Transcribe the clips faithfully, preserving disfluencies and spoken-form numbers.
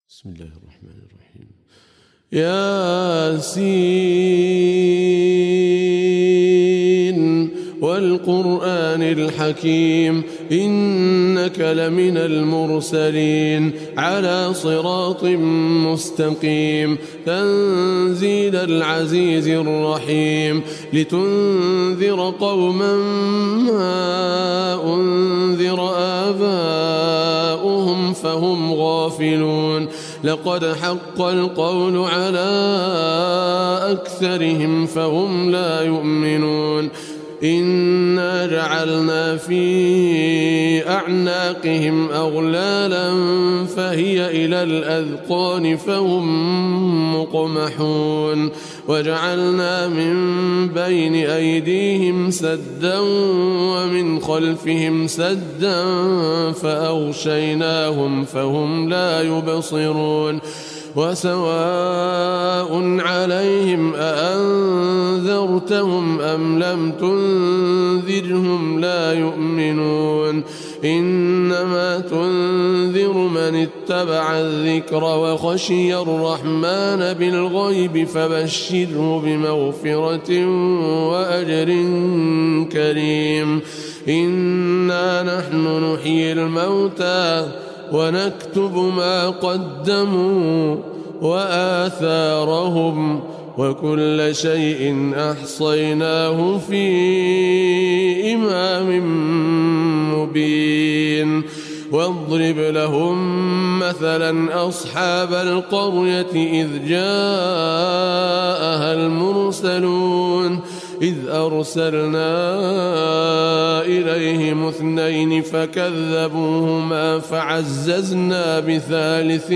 بسم الله الرحمن الرحيم. ياسين والقرآن الحكيم إنك لمن المرسلين على صراط مستقيم تنزيل العزيز الرحيم لتنذر قوما ما أنذر آباؤهم فهم غافلون لقد حق القول على أكثرهم فهم لا يؤمنون إنا جعلنا في أعناقهم أغلالا فهي إلى الأذقان فهم مقمحون وجعلنا من بين أيديهم سدا ومن خلفهم سدا فأغشيناهم فهم لا يبصرون وسواء عليهم أأنذرتهم أم لم تنذرهم لا يؤمنون إنما تنذر من اتبع الذكر وخشي الرحمن بالغيب فبشره بمغفرة وأجر كريم إنا نحن نحيي الموتى ونكتب ما قدموا وآثارهم وكل شيء أحصيناه في إمام مبين واضرب لهم مثلا أصحاب القرية إذ جاءها المرسلون إذ أرسلنا إليهم اثنين فكذبوهما فعززنا بثالث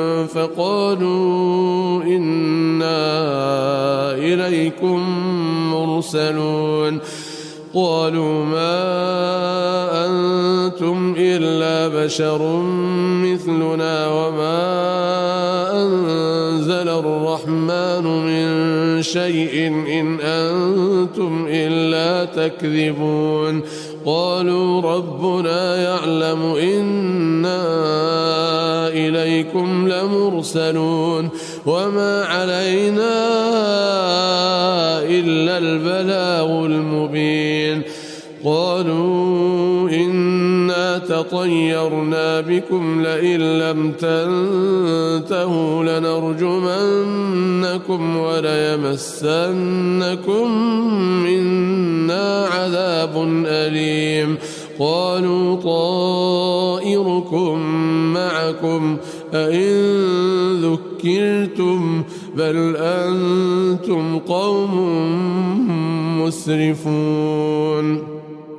فقالوا إنا إليكم مرسلون قالوا ما أنتم إلا بشر مثلنا وما أنزل الرحمن من شيء إن أنتم إلا تكذبون قالوا ربنا يعلم إنا إليكم لمرسلون وما علينا إلا البلاغ المبين قالوا إنا تطيرنا بكم لئن لم تنتهوا لنرجمنكم وليمسنكم منا عذاب أليم قالوا طائركم معكم أئن ذكرتم بل أنتم قوم مسرفون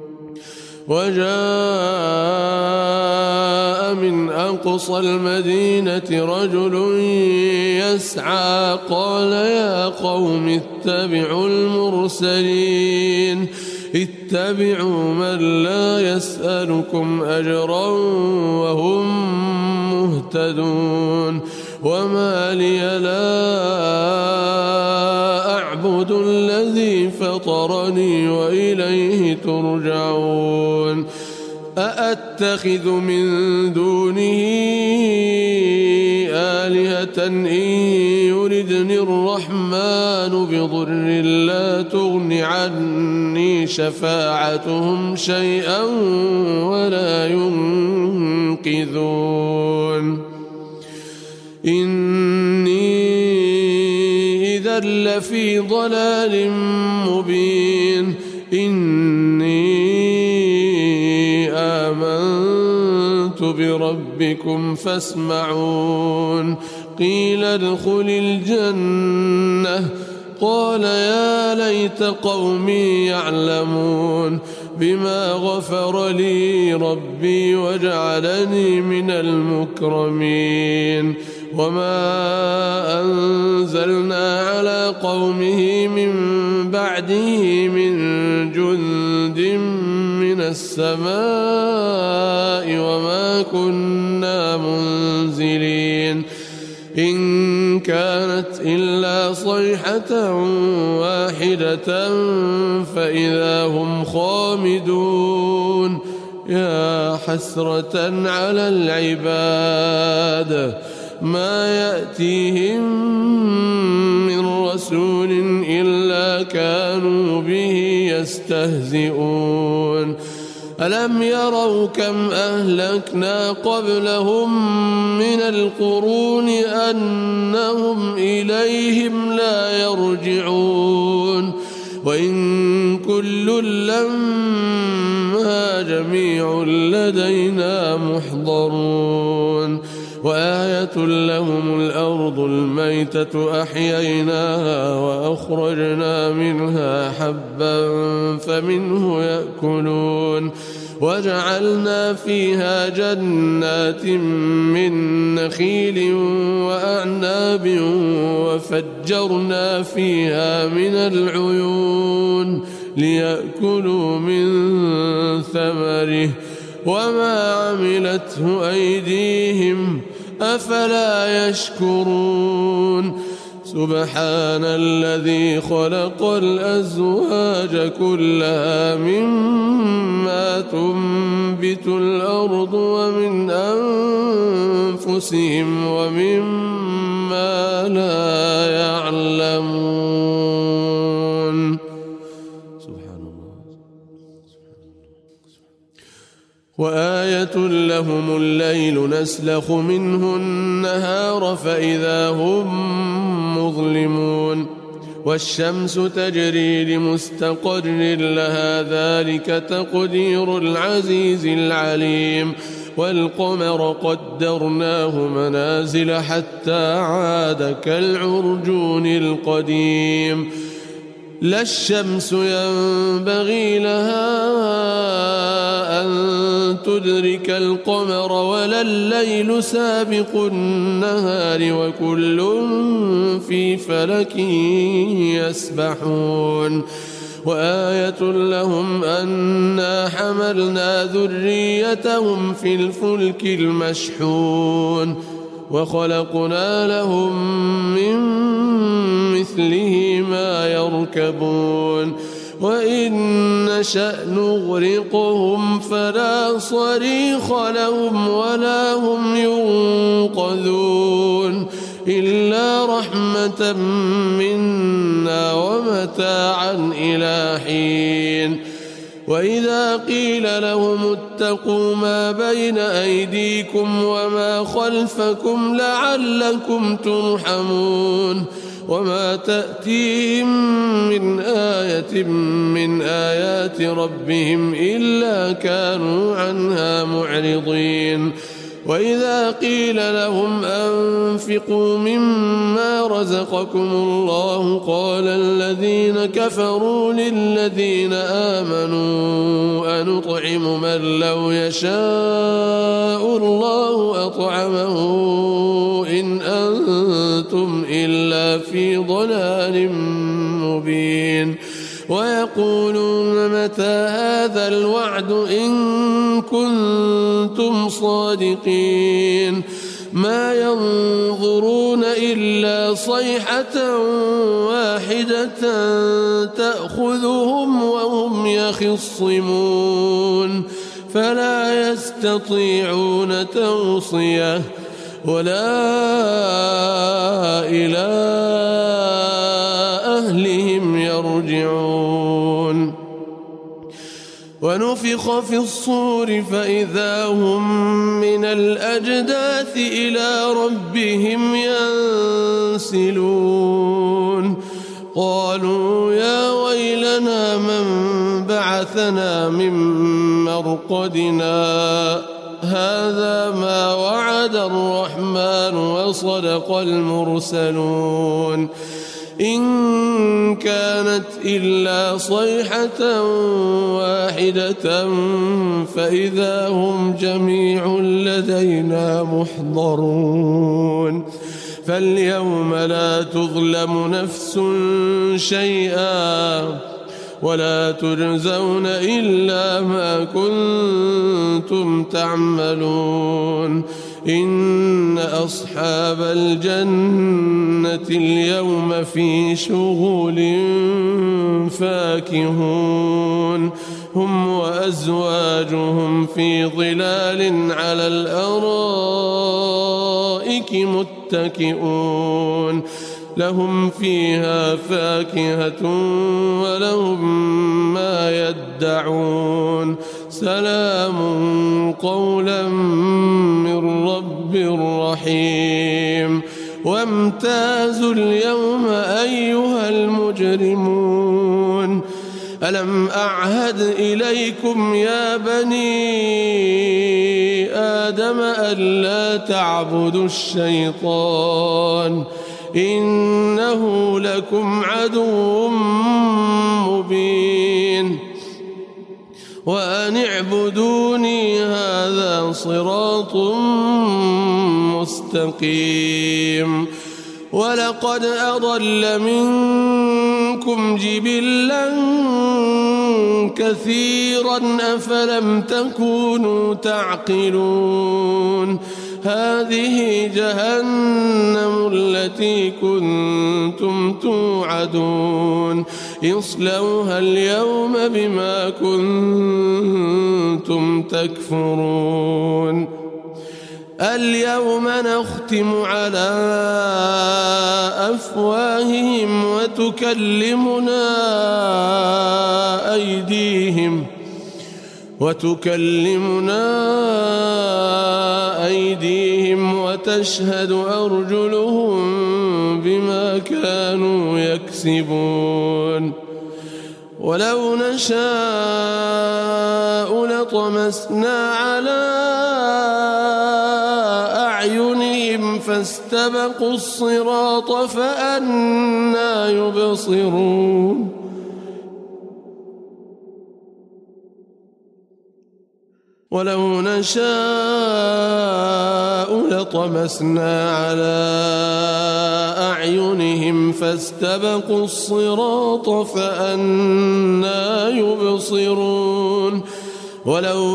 وجاء من أقصى المدينة رجل يسعى قال يا قوم اتبعوا المرسلين اتبعوا من لا يسألكم أجرا وهم مهتدون وما لي لا أعبد الذي فطرني وإليه ترجعون أأتخذ من دونه آلهة إن يردني الرحمن بضر لا تغن عني شفاعتهم شيئا ولا ينقذون إني إذا لفي ضلال مبين إني آمنت بربكم فاسمعون قيل ادخل الجنة قال يا ليت قومي يعلمون بما غفر لي ربي وجعلني من المكرمين وما أنزلنا على قومه من بعده من جند من السماء وما كنا منزلين إن كانت إلا صيحة واحدة فإذا هم خامدون يا حسرة على العباد ما يأتيهم من رسول إلا كانوا به يستهزئون ألم يروا كم أهلكنا قبلهم من القرون أنهم إليهم لا يرجعون وإن كل لما جميع لدينا محضرون وآية لهم الأرض الميتة أحييناها وأخرجنا منها حبا فمنه يأكلون وجعلنا فيها جنات من نخيل وأعناب وفجرنا فيها من العيون ليأكلوا من ثمره وما عملته أيديهم أفلا يشكرون سبحان الذي خلق الأزواج كلها مما تنبت الأرض ومن أنفسهم ومما لا يعلمون. سبحان الله. وآية لهم الليل نسلخ منه النهار فإذا هم مظلمون والشمس تجري لمستقر لها ذلك تقدير العزيز العليم والقمر قدرناه منازل حتى عاد كالعرجون القديم لا الشمس ينبغي لها أن تدرك القمر ولا الليل سابق النهار وكل في فلك يسبحون وآية لهم أنا حملنا ذريتهم في الفلك المشحون وخلقنا لهم من مثله ما يركبون وإن نشأ نغرقهم فلا صريخ لهم ولا هم ينقذون إلا رحمة منا ومتاعا إلى حين وإذا قيل لهم اتقوا ما بين أيديكم وما خلفكم لعلكم ترحمون وما تأتيهم من آية من آيات ربهم إلا كانوا عنها معرضين وإذا قيل لهم أنفقوا مما رزقكم الله قال الذين كفروا للذين آمنوا أنطعم من لو يشاء الله أطعمه إن أنتم إلا في ضلال مبين ويقولون متى هذا الوعد إن كنتم صادقين ما ينظرون إلا صيحة واحدة تأخذهم وهم يخصمون فلا يستطيعون توصية ولا إلى أهلهم يرجعون ونفخ في الصور فإذا هم من الأجداث إلى ربهم ينسلون قالوا يا ويلنا من بعثنا من مرقدنا هذا ما وعد الرحمن وصدق المرسلون إن كانت إلا صيحة واحدة فإذا هم جميع لدينا محضرون فاليوم لا تظلم نفس شيئا ولا تجزون إلا ما كنتم تعملون إن أصحاب الجنة اليوم في شغل فاكهون هم وأزواجهم في ظلال على الأرائك متكئون لهم فيها فاكهة ولهم ما يدعون سلام قولا من رب رحيم وامتازوا اليوم أيها المجرمون ألم أعهد إليكم يا بني آدم ألا تعبدوا الشيطان إنه لكم عدو مبين وأن اعبدوني هذا صراط مستقيم ولقد أضل منكم جبلا كثيرا أفلم تكونوا تعقلون هذه جهنم التي كنتم توعدون اصلوها اليوم بما كنتم تكفرون اليوم نختم على أفواههم وتكلمنا أيديهم وتكلمنا أيديهم وتشهد أرجلهم بما كانوا يكسبون ولو نشاء لطمسنا على أعينهم فاستبقوا الصراط فأنى يبصرون ولو نشاء لطمسنا على أعينهم فاستبقوا الصراط فأنى يبصرون ولو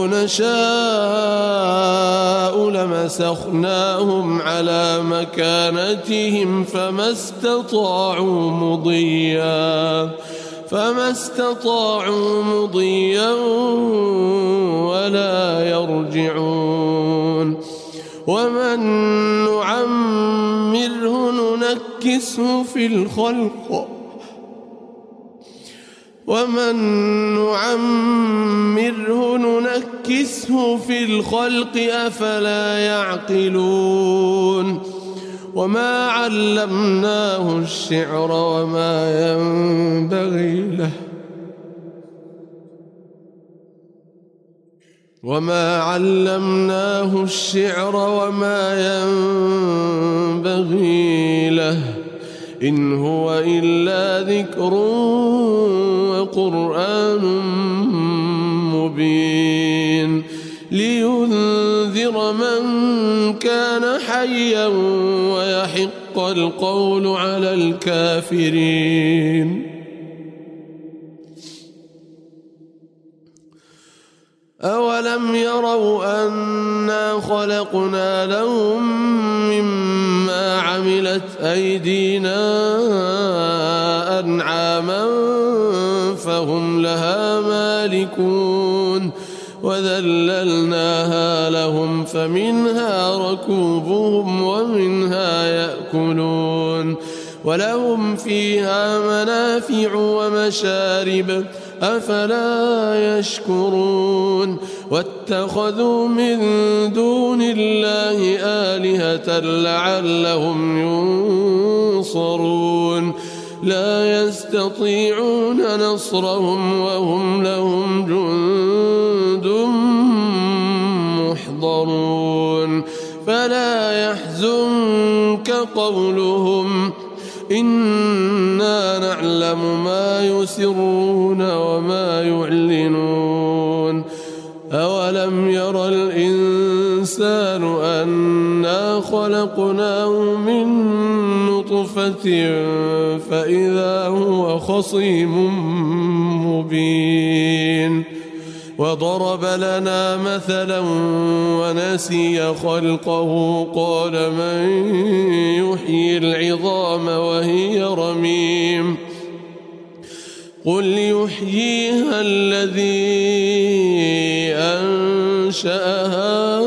نشاء لمسخناهم على مكانتهم فما استطاعوا مضيا فما استطاعوا مضيا ولا يرجعون ومن نعمره ننكسه في الخلق ومن نعمره ننكسه في الخلق أفلا يعقلون وما علمناه الشعر وما ينبغي له وما علمناه الشعر وما ينبغي له إن هو إلا ذكر وقرآن مبين لينذر من كان حيا ويحق القول على الكافرين أولم يروا أنا خلقنا لهم مما عملت أيدينا أنعاما فهم لها مالكون وذللناها لهم فمنها ركوبهم ومنها يأكلون ولهم فيها منافع ومشارب أفلا يشكرون واتخذوا من دون الله آلهة لعلهم ينصرون لا يستطيعون نصرهم وهم لهم جند محضرون فلا يحزنك قولهم إنا نعلم ما يسرون وما يعلنون أولم ير الإنسان أنا خلقناه من نطفة فإذا هو خصيم مبين وضرب لنا مثلا ونسي خلقه قال من يحيي العظام وهي رميم قل يحييها الذي أنشأها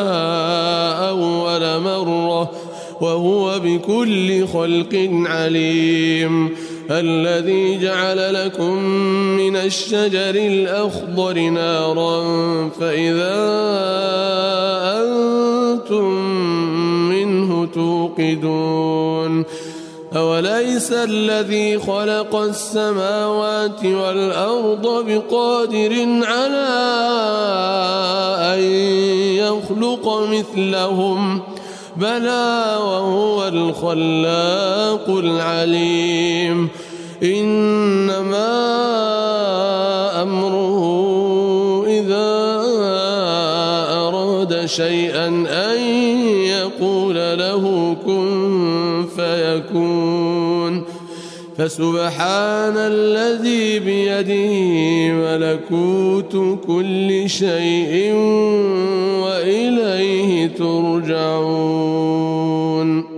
أول مرة وهو بكل خلق عليم الذي جعل لكم من الشجر الأخضر نارا فإذا أنتم منه توقدون أوليس الذي خلق السماوات والأرض بقادر على أن يخلق مثلهم بلى وهو الخلاق العليم إنما أمره إذا أراد شيئا أن يقول له كن فيكون فسبحان الذي بيده ملكوت كل شيء وإليه ترجعون.